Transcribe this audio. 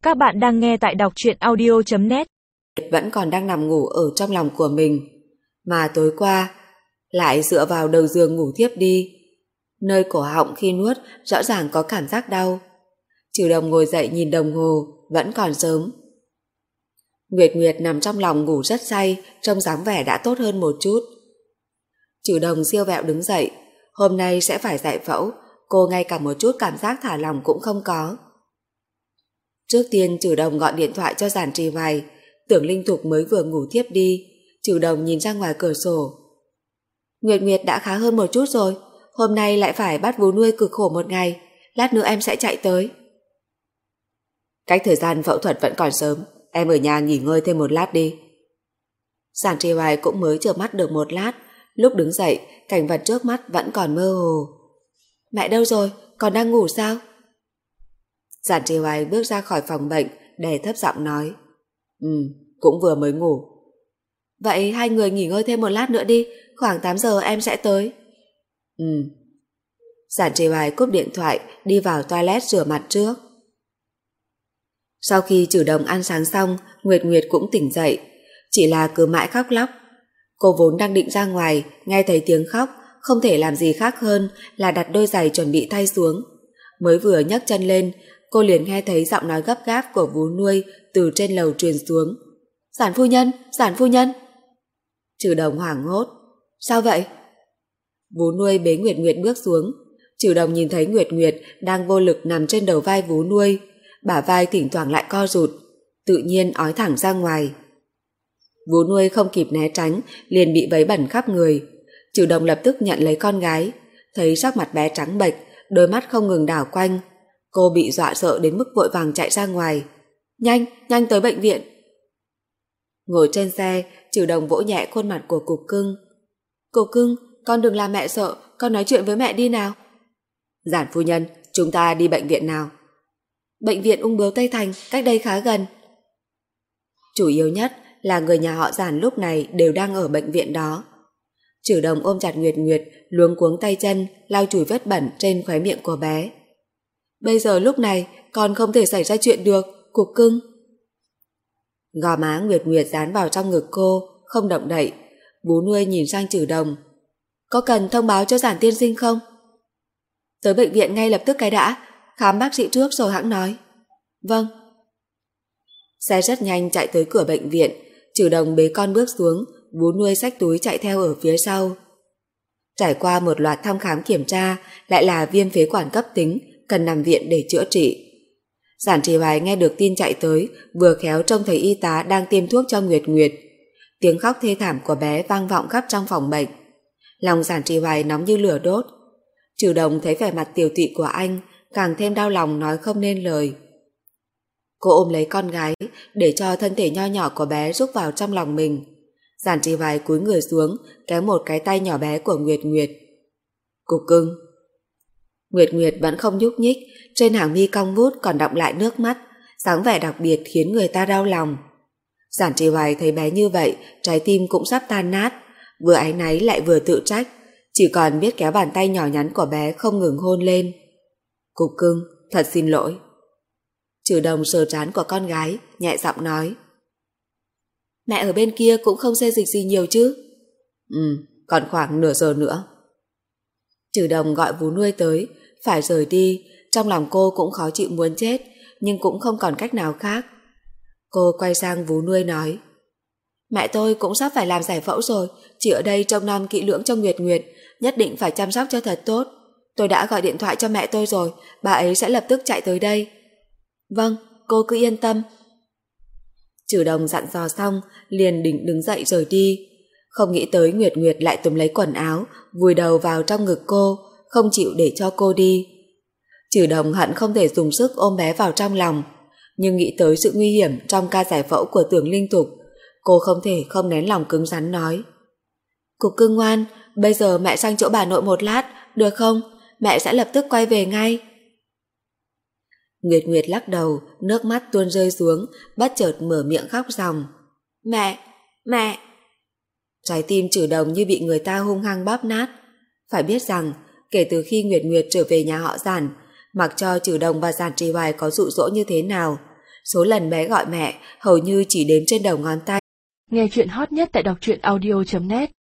Các bạn đang nghe tại đọc truyện audio.net. Vẫn còn đang nằm ngủ ở trong lòng của mình, mà tối qua lại dựa vào đầu giường ngủ thiếp đi. Nơi cổ họng khi nuốt rõ ràng có cảm giác đau. Trừ Đồng ngồi dậy nhìn đồng hồ, vẫn còn sớm. Nguyệt Nguyệt nằm trong lòng ngủ rất say, trông dáng vẻ đã tốt hơn một chút. Trừ Đồng siêu vẹo đứng dậy, hôm nay sẽ phải giải phẫu, cô ngay cả một chút cảm giác thả lòng cũng không có. Trước tiên Trừ Đồng gọi điện thoại cho Giản Trì Hoài, tưởng Linh Thục mới vừa ngủ thiếp đi. Trừ Đồng nhìn ra ngoài cửa sổ. Nguyệt Nguyệt đã khá hơn một chút rồi, hôm nay lại phải bắt vú nuôi cực khổ một ngày, lát nữa em sẽ chạy tới. Cách thời gian phẫu thuật vẫn còn sớm, em ở nhà nghỉ ngơi thêm một lát đi. Giản Trì Hoài cũng mới chợp mắt được một lát, lúc đứng dậy cảnh vật trước mắt vẫn còn mơ hồ. Mẹ đâu rồi, còn đang ngủ sao? Giản Trì Hoài bước ra khỏi phòng bệnh, đè thấp giọng nói. Cũng vừa mới ngủ. Vậy hai người nghỉ ngơi thêm một lát nữa đi, khoảng 8 giờ em sẽ tới. Giản Trì Hoài cúp điện thoại, đi vào toilet rửa mặt trước. Sau khi Trừ Đồng ăn sáng xong, Nguyệt Nguyệt cũng tỉnh dậy, chỉ là cứ mãi khóc lóc. Cô vốn đang định ra ngoài, nghe thấy tiếng khóc, không thể làm gì khác hơn là đặt đôi giày chuẩn bị thay xuống. Mới vừa nhấc chân lên, cô liền nghe thấy giọng nói gấp gáp của vú nuôi từ trên lầu truyền xuống. Giản phu nhân, Giản phu nhân. Trừ Đồng hoảng hốt. Sao vậy? Vú nuôi bế Nguyệt Nguyệt bước xuống. Trừ Đồng nhìn thấy Nguyệt Nguyệt đang vô lực nằm trên đầu vai vú nuôi, bả vai thỉnh thoảng lại co rụt, tự nhiên ói thẳng ra ngoài. Vú nuôi không kịp né tránh, liền bị vấy bẩn khắp người. Trừ Đồng lập tức nhận lấy con gái, thấy sắc mặt bé trắng bệch, đôi mắt không ngừng đảo quanh. Cô bị dọa sợ đến mức vội vàng chạy ra ngoài. Nhanh, nhanh tới bệnh viện. Ngồi trên xe, Trừ Đồng vỗ nhẹ khuôn mặt của Cục Cưng. Cục Cưng, con đừng làm mẹ sợ, con nói chuyện với mẹ đi nào. Giản phu nhân, chúng ta đi bệnh viện nào? Bệnh viện ung bướu Tây Thành, cách đây khá gần. Chủ yếu nhất là người nhà họ Giản lúc này đều đang ở bệnh viện đó. Trừ Đồng ôm chặt Nguyệt Nguyệt, luống cuống tay chân, lau chùi vết bẩn trên khóe miệng của bé. Bây giờ lúc này con không thể xảy ra chuyện được, Cục Cưng. Gò má Nguyệt Nguyệt dán vào trong ngực cô, không động đậy. Vú nuôi nhìn sang Trừ Đồng. Có cần thông báo cho Giản tiên sinh không? Tới bệnh viện ngay lập tức cái đã, khám bác sĩ trước rồi hãng nói. Vâng. Xe rất nhanh chạy tới cửa bệnh viện. Trừ Đồng bế con bước xuống, vú nuôi xách túi chạy theo ở phía sau. Trải qua một loạt thăm khám kiểm tra, lại là viêm phế quản cấp tính, cần nằm viện để chữa trị. Giản Trì Hoài nghe được tin chạy tới, vừa khéo trông thấy y tá đang tiêm thuốc cho Nguyệt Nguyệt. Tiếng khóc thê thảm của bé vang vọng khắp trong phòng bệnh. Lòng Giản Trì Hoài nóng như lửa đốt. Trừ Đồng thấy vẻ mặt tiều tụy của anh, càng thêm đau lòng nói không nên lời. Cô ôm lấy con gái, để cho thân thể nho nhỏ của bé rúc vào trong lòng mình. Giản Trì Hoài cúi người xuống, kéo một cái tay nhỏ bé của Nguyệt Nguyệt. Cục Cưng. Nguyệt Nguyệt vẫn không nhúc nhích, trên hàng mi cong vút còn đọng lại nước mắt, dáng vẻ đặc biệt khiến người ta đau lòng. Giản Trì Hoài thấy bé như vậy, trái tim cũng sắp tan nát, vừa áy náy lại vừa tự trách, chỉ còn biết kéo bàn tay nhỏ nhắn của bé không ngừng hôn lên. Cục Cưng, thật xin lỗi. Trừ Đồng sờ trán của con gái, nhẹ giọng nói. Mẹ ở bên kia cũng không xê dịch gì nhiều chứ? Còn khoảng nửa giờ nữa. Trừ Đồng gọi vú nuôi tới, phải rời đi, trong lòng cô cũng khó chịu muốn chết, nhưng cũng không còn cách nào khác. Cô quay sang vú nuôi nói. Mẹ tôi cũng sắp phải làm giải phẫu rồi, chị ở đây trông nom kỹ lưỡng cho Nguyệt Nguyệt, nhất định phải chăm sóc cho thật tốt. Tôi đã gọi điện thoại cho mẹ tôi rồi, bà ấy sẽ lập tức chạy tới đây. Vâng, cô cứ yên tâm. Trừ Đồng dặn dò xong, liền định đứng dậy rời đi. Không nghĩ tới Nguyệt Nguyệt lại túm lấy quần áo, vùi đầu vào trong ngực cô, không chịu để cho cô đi. Trừ Đồng hận không thể dùng sức ôm bé vào trong lòng, nhưng nghĩ tới sự nguy hiểm trong ca giải phẫu của Tưởng Linh Thục, cô không thể không nén lòng cứng rắn nói. Cục Cưng ngoan, bây giờ mẹ sang chỗ bà nội một lát, được không? Mẹ sẽ lập tức quay về ngay. Nguyệt Nguyệt lắc đầu, nước mắt tuôn rơi xuống, bất chợt mở miệng khóc ròng. Mẹ, mẹ. Trái tim Trừ Đồng như bị người ta hung hăng bóp nát. Phải biết rằng, kể từ khi Nguyệt Nguyệt trở về nhà họ Giản, mặc cho Trừ Đồng và Giản Trì Hoài có dụ dỗ như thế nào, Số lần bé gọi mẹ hầu như chỉ đếm trên đầu ngón tay. Nghe chuyện hot nhất tại đọc truyện audio.net